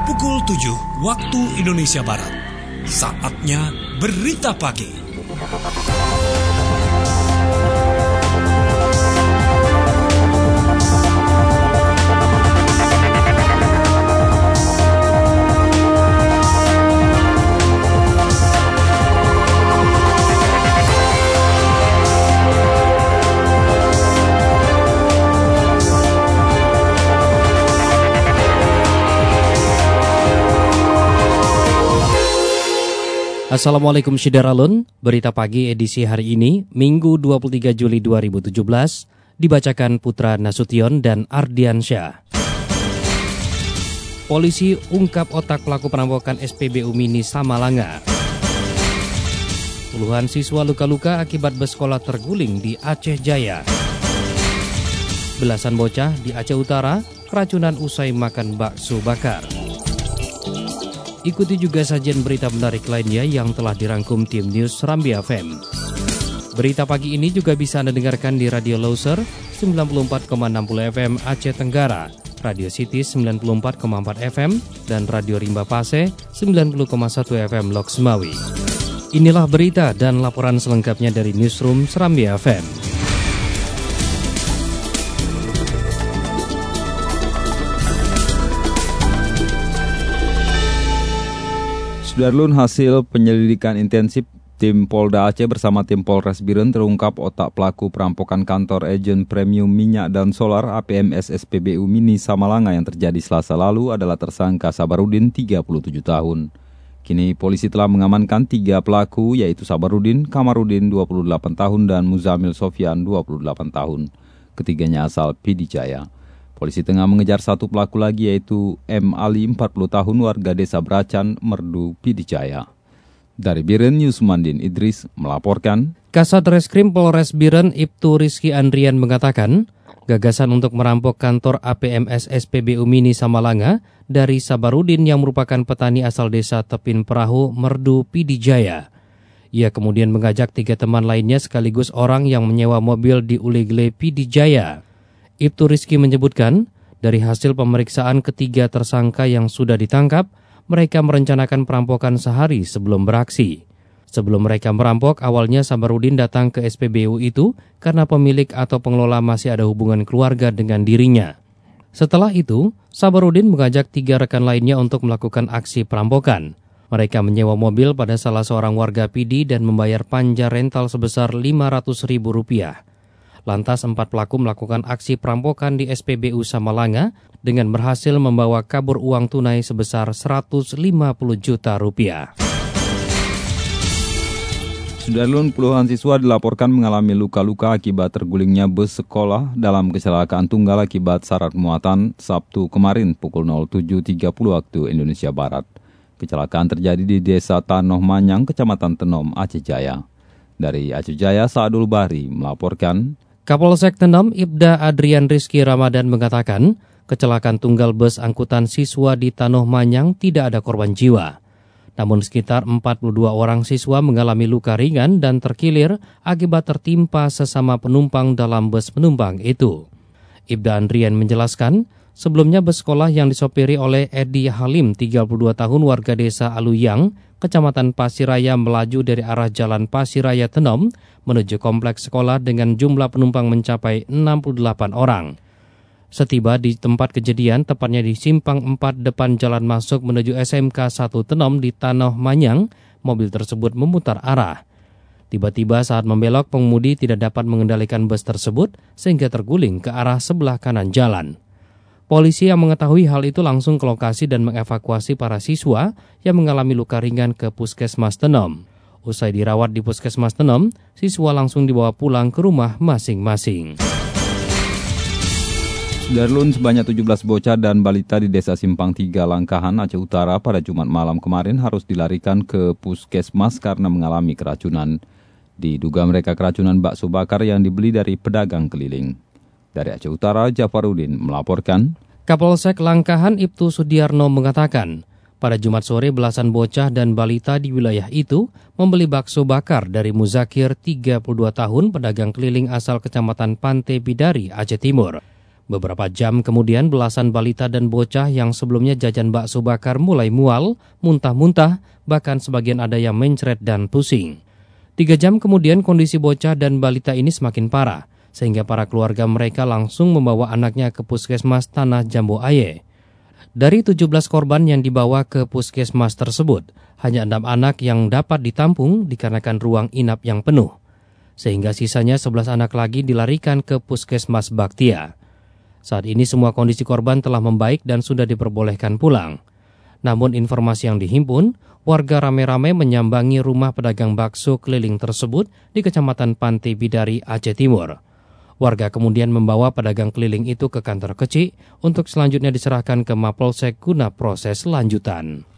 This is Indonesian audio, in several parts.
pukul 7 waktu Indonesia Barat. Saatnya Berita Pagi. Assalamualaikum Syidaralun, Berita Pagi edisi hari ini, Minggu 23 Juli 2017, dibacakan Putra Nasution dan Ardiansyah. Polisi ungkap otak pelaku perampokan SPBU Mini Samalanga. Puluhan siswa luka-luka akibat bus sekolah terguling di Aceh Jaya. Belasan bocah di Aceh Utara keracunan usai makan bakso bakar. Ikuti juga sajian berita menarik lainnya yang telah dirangkum tim News Serambi FM. Berita pagi ini juga bisa Anda dengarkan di Radio Loser 94,60 FM Aceh Tenggara, Radio City 94,4 FM, dan Radio Rimba Pase 90,1 FM Lok Semawi. Inilah berita dan laporan selengkapnya dari Newsroom Serambi FM. Sudarlun, hasil penyelidikan intensif tim Polda Aceh bersama tim Polres Biren terungkap otak pelaku perampokan kantor agen premium minyak dan solar APMS SPBU Mini Samalanga yang terjadi Selasa lalu adalah tersangka Sabarudin, 37 tahun. Kini polisi telah mengamankan 3 pelaku, yaitu Sabarudin, Kamarudin 28 tahun dan Muzamil Sofyan 28 tahun. Ketiganya asal Pidijaya. Polisi tengah mengejar satu pelaku lagi, yaitu M. Ali 40 tahun warga desa Bracan, Merdu, Pidijaya. Dari Biren, Yusmandin Idris melaporkan. Kasat Reskrim Polres Biren Ibtu Rizky Andrian mengatakan, gagasan untuk merampok kantor APMS SPBU Mini Samalanga dari Sabarudin yang merupakan petani asal desa Tepin Perahu, Merdu, Pidijaya. Ia kemudian mengajak 3 teman lainnya sekaligus orang yang menyewa mobil di Ulegle, Pidijaya. Ibtu Rizky menyebutkan, dari hasil pemeriksaan ketiga tersangka yang sudah ditangkap, mereka merencanakan perampokan sehari sebelum beraksi. Sebelum mereka merampok, awalnya Sabarudin datang ke SPBU itu karena pemilik atau pengelola masih ada hubungan keluarga dengan dirinya. Setelah itu, Sabarudin mengajak 3 rekan lainnya untuk melakukan aksi perampokan. Mereka menyewa mobil pada salah seorang warga Pidi dan membayar panja rental sebesar Rp500.000. Lantas 4 pelaku melakukan aksi perampokan di SPBU Samalanga dengan berhasil membawa kabur uang tunai sebesar Rp150 juta. Sudarlun, puluhan siswa dilaporkan mengalami luka-luka akibat tergulingnya bus sekolah dalam kecelakaan tunggal akibat syarat muatan Sabtu kemarin pukul 07.30 waktu Indonesia Barat. Kecelakaan terjadi di Desa Tanoh Manyang, Kecamatan Tenom, Aceh Jaya. Dari Aceh Jaya, Saadul Bari melaporkan. Kapolsek Tenom Ibda Adrian Rizky Ramadan mengatakan, kecelakaan tunggal bus angkutan siswa di Tanoh Manyang tidak ada korban jiwa. Namun sekitar 42 orang siswa mengalami luka ringan dan terkilir akibat tertimpa sesama penumpang dalam bus penumpang itu. Ibda Adrian menjelaskan, sebelumnya bus sekolah yang disopiri oleh Edi Halim, 32 tahun warga desa Aluyang, Kecamatan Pasiraya melaju dari arah Jalan Pasiraya Tenom menuju kompleks sekolah dengan jumlah penumpang mencapai 68 orang. Setiba di tempat kejadian, tepatnya di Simpang 4 depan jalan masuk menuju SMK 1 Tenom di Tanoh Manyang, mobil tersebut memutar arah. Tiba-tiba saat membelok, pengemudi tidak dapat mengendalikan bus tersebut sehingga terguling ke arah sebelah kanan jalan. Polisi yang mengetahui hal itu langsung ke lokasi dan mengevakuasi para siswa yang mengalami luka ringan ke Puskesmas Tenom. Usai dirawat di Puskesmas Tenom, siswa langsung dibawa pulang ke rumah masing-masing. Sudarlun, sebanyak 17 bocah dan balita di Desa Simpang 3 Langkahan, Aceh Utara pada Jumat malam kemarin harus dilarikan ke Puskesmas karena mengalami keracunan. Diduga mereka keracunan bakso bakar yang dibeli dari pedagang keliling. Dari Aceh Utara, Jafarudin melaporkan. Kapolsek Langkahan Ibtu Sudiarno mengatakan, pada Jumat sore belasan bocah dan balita di wilayah itu membeli bakso bakar dari Muzakir, 32 tahun, pedagang keliling asal Kecamatan Pantai Bidari, Aceh Timur. Beberapa jam kemudian belasan balita dan bocah yang sebelumnya jajan bakso bakar mulai mual, muntah-muntah, bahkan sebagian ada yang mencret dan pusing. 3 jam kemudian kondisi bocah dan balita ini semakin parah, sehingga para keluarga mereka langsung membawa anaknya ke Puskesmas Tanah Jambu Aye. Dari 17 korban yang dibawa ke puskesmas tersebut, hanya 6 anak yang dapat ditampung dikarenakan ruang inap yang penuh. Sehingga sisanya 11 anak lagi dilarikan ke Puskesmas Baktia. Saat ini semua kondisi korban telah membaik dan sudah diperbolehkan pulang. Namun informasi yang dihimpun, warga rame-rame menyambangi rumah pedagang bakso keliling tersebut di Kecamatan Pantai Bidari, Aceh Timur. Warga kemudian membawa pedagang keliling itu ke kantor kecil untuk selanjutnya diserahkan ke Mapolsek guna proses lanjutan.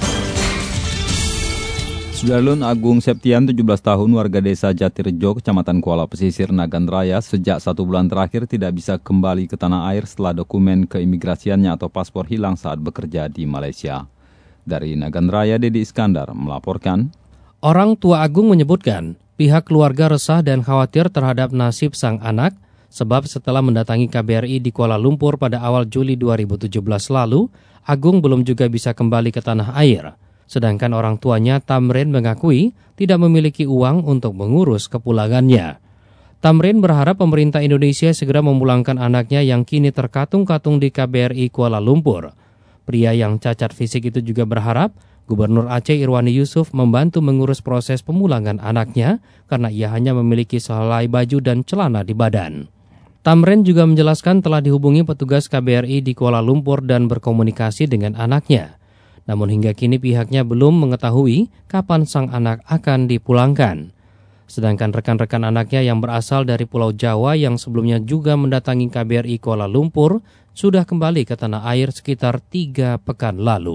Sudarlun Agung Septian, 17 tahun, warga desa Jatirejo, Kecamatan Kuala Pesisir, Nagan Raya, sejak 1 bulan terakhir tidak bisa kembali ke tanah air setelah dokumen keimigrasiannya atau paspor hilang saat bekerja di Malaysia. Dari Nagan Raya, Dedi Iskandar melaporkan. Orang tua Agung menyebutkan, pihak keluarga resah dan khawatir terhadap nasib sang anak, sebab setelah mendatangi KBRI di Kuala Lumpur pada awal Juli 2017 lalu, Agung belum juga bisa kembali ke tanah air. Sedangkan orang tuanya Tamrin mengakui tidak memiliki uang untuk mengurus kepulangannya. Tamrin berharap pemerintah Indonesia segera memulangkan anaknya yang kini terkatung-katung di KBRI Kuala Lumpur. Pria yang cacat fisik itu juga berharap Gubernur Aceh Irwandi Yusuf membantu mengurus proses pemulangan anaknya karena ia hanya memiliki sehelai baju dan celana di badan. Tamrin juga menjelaskan telah dihubungi petugas KBRI di Kuala Lumpur dan berkomunikasi dengan anaknya. Namun hingga kini pihaknya belum mengetahui kapan sang anak akan dipulangkan. Sedangkan rekan-rekan anaknya yang berasal dari Pulau Jawa yang sebelumnya juga mendatangi KBRI Kuala Lumpur sudah kembali ke tanah air sekitar 3 pekan lalu.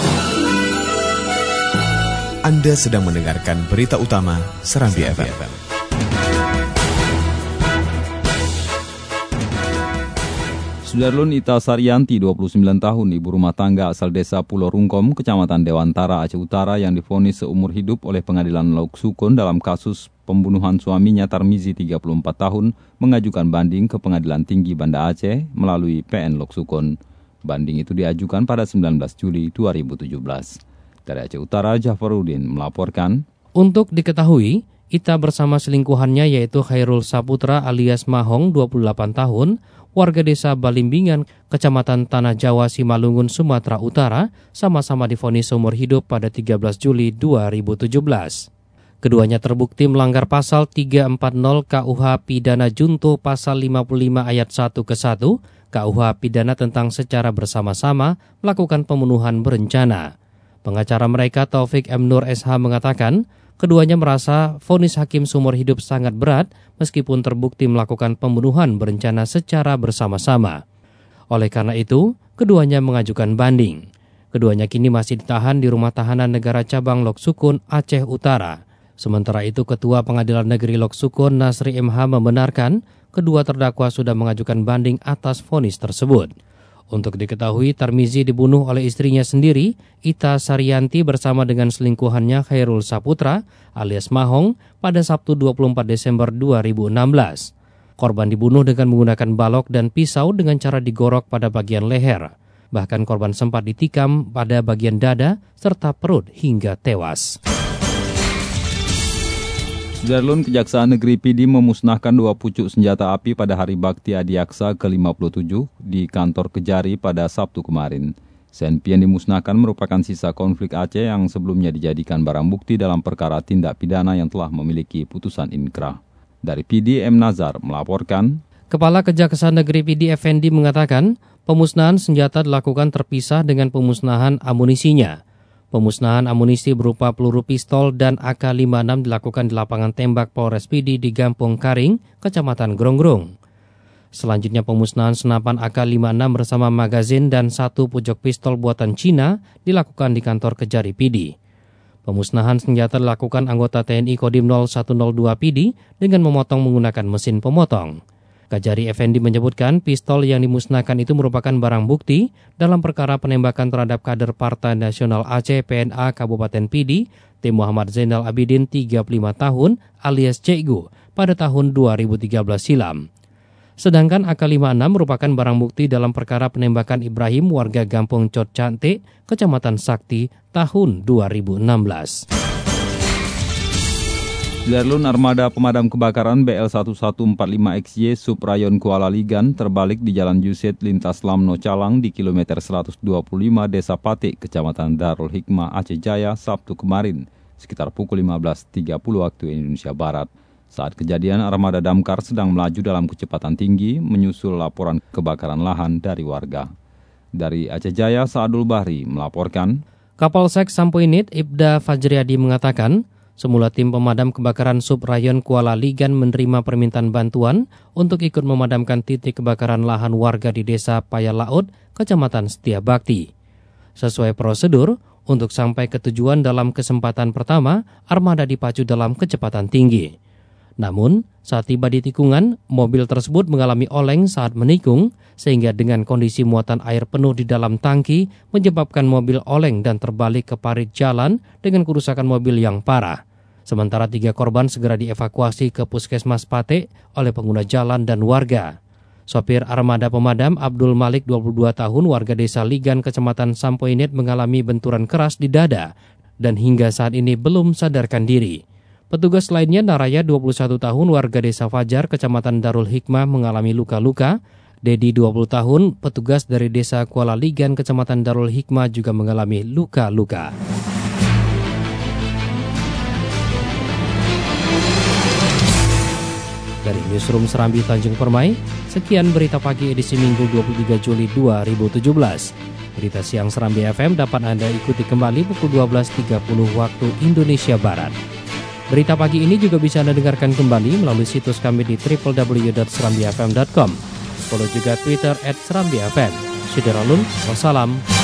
Anda sedang mendengarkan berita utama Serambi FM. Sudarlun Ita Saryanti, 29 tahun, ibu rumah tangga asal desa Pulau Rungkom, Kecamatan Dewantara, Aceh Utara yang divonis seumur hidup oleh Pengadilan Lauk Sukun dalam kasus pembunuhan suaminya Tarmizi, 34 tahun, mengajukan banding ke Pengadilan Tinggi Banda Aceh melalui PN Lauk Sukun. Banding itu diajukan pada 19 Juli 2017. Dari Aceh Utara, Jafarudin melaporkan. Untuk diketahui, Ita bersama selingkuhannya yaitu Khairul Saputra alias Mahong, 28 tahun, warga desa Balimbingan, Kecamatan Tanah Jawa, Simalungun, Sumatera Utara, sama-sama divonis seumur hidup pada 13 Juli 2017. Keduanya terbukti melanggar pasal 340 KUH Pidana Junto pasal 55 ayat 1 ke 1 KUH Pidana tentang secara bersama-sama melakukan pembunuhan berencana. Pengacara mereka Taufik M. Nur SH mengatakan, keduanya merasa vonis hakim seumur hidup sangat berat meskipun terbukti melakukan pembunuhan berencana secara bersama-sama. Oleh karena itu, keduanya mengajukan banding. Keduanya kini masih ditahan di Rumah Tahanan Negara Cabang Lok Sukun, Aceh Utara. Sementara itu, Ketua Pengadilan Negeri Lok Sukun, Nasri MH, membenarkan kedua terdakwa sudah mengajukan banding atas vonis tersebut. Untuk diketahui, Tarmizi dibunuh oleh istrinya sendiri, Ita Saryanti bersama dengan selingkuhannya Khairul Saputra alias Mahong pada Sabtu 24 Desember 2016. Korban dibunuh dengan menggunakan balok dan pisau dengan cara digorok pada bagian leher. Bahkan korban sempat ditikam pada bagian dada serta perut hingga tewas. Sudarlun, Kejaksaan Negeri Pidi memusnahkan 2 pucuk senjata api pada Hari Bakti Adiaksa ke-57 di kantor Kejari pada Sabtu kemarin. Senpi yang dimusnahkan merupakan sisa konflik Aceh yang sebelumnya dijadikan barang bukti dalam perkara tindak pidana yang telah memiliki putusan inkrah. Dari Pidi, M. Nazar melaporkan. Kepala Kejaksaan Negeri Pidi Effendi mengatakan, pemusnahan senjata dilakukan terpisah dengan pemusnahan amunisinya. Pemusnahan amunisi berupa peluru pistol dan AK-56 dilakukan di lapangan tembak Polres Pidi di Gampung Karing, Kecamatan Grongrong. Selanjutnya pemusnahan senapan AK-56 bersama magazin dan 1 pucuk pistol buatan Cina dilakukan di kantor Kejari Pidi. Pemusnahan senjata dilakukan anggota TNI Kodim 0102 Pidi dengan memotong menggunakan mesin pemotong. Kajari Effendi menyebutkan pistol yang dimusnahkan itu merupakan barang bukti dalam perkara penembakan terhadap kader Partai Nasional Aceh PNA Kabupaten Pidi, T. Muhammad Zainal Abidin 35 tahun alias Cegu pada tahun 2013 silam. Sedangkan AK-56 merupakan barang bukti dalam perkara penembakan Ibrahim warga Gampong Cot Cante, Kecamatan Sakti, tahun 2016. Darlun armada pemadam kebakaran BL1145XY Subrayon Kuala Ligan terbalik di Jalan Yuset lintas Lamno Calang di kilometer 125 Desa Pati, Kecamatan Darul Hikmah, Aceh Jaya, Sabtu kemarin, sekitar pukul 15.30 waktu Indonesia Barat. Saat kejadian, armada damkar sedang melaju dalam kecepatan tinggi menyusul laporan kebakaran lahan dari warga. Dari Aceh Jaya, Saadul Bahri melaporkan. Kapolsek Sampoinit Ibda Fajriadi mengatakan, semula tim pemadam kebakaran Subrayon Kuala Ligan menerima permintaan bantuan untuk ikut memadamkan titik kebakaran lahan warga di Desa Payalaut, Kecamatan Setia Bakti. Sesuai prosedur, untuk sampai ke tujuan dalam kesempatan pertama, armada dipacu dalam kecepatan tinggi. Namun, saat tiba di tikungan, mobil tersebut mengalami oleng saat menikung, sehingga dengan kondisi muatan air penuh di dalam tangki, menyebabkan mobil oleng dan terbalik ke parit jalan dengan kerusakan mobil yang parah. Sementara 3 korban segera dievakuasi ke Puskesmas Pate oleh pengguna jalan dan warga. Sopir armada pemadam Abdul Malik 22 tahun warga Desa Ligan Kecamatan Sampoinit mengalami benturan keras di dada dan hingga saat ini belum sadarkan diri. Petugas lainnya Naraya 21 tahun warga Desa Fajar Kecamatan Darul Hikmah mengalami luka-luka. Dedi 20 tahun petugas dari Desa Kuala Ligan Kecamatan Darul Hikmah juga mengalami luka-luka. Dari Newsroom Serambi Tanjung Permai, sekian berita pagi edisi Minggu 23 Juli 2017. Berita siang Serambi FM dapat Anda ikuti kembali pukul 12.30 waktu Indonesia Barat. Berita pagi ini juga bisa Anda dengarkan kembali melalui situs kami di www.serambifm.com. Follow juga Twitter @serambifm. Syederalun, wassalam.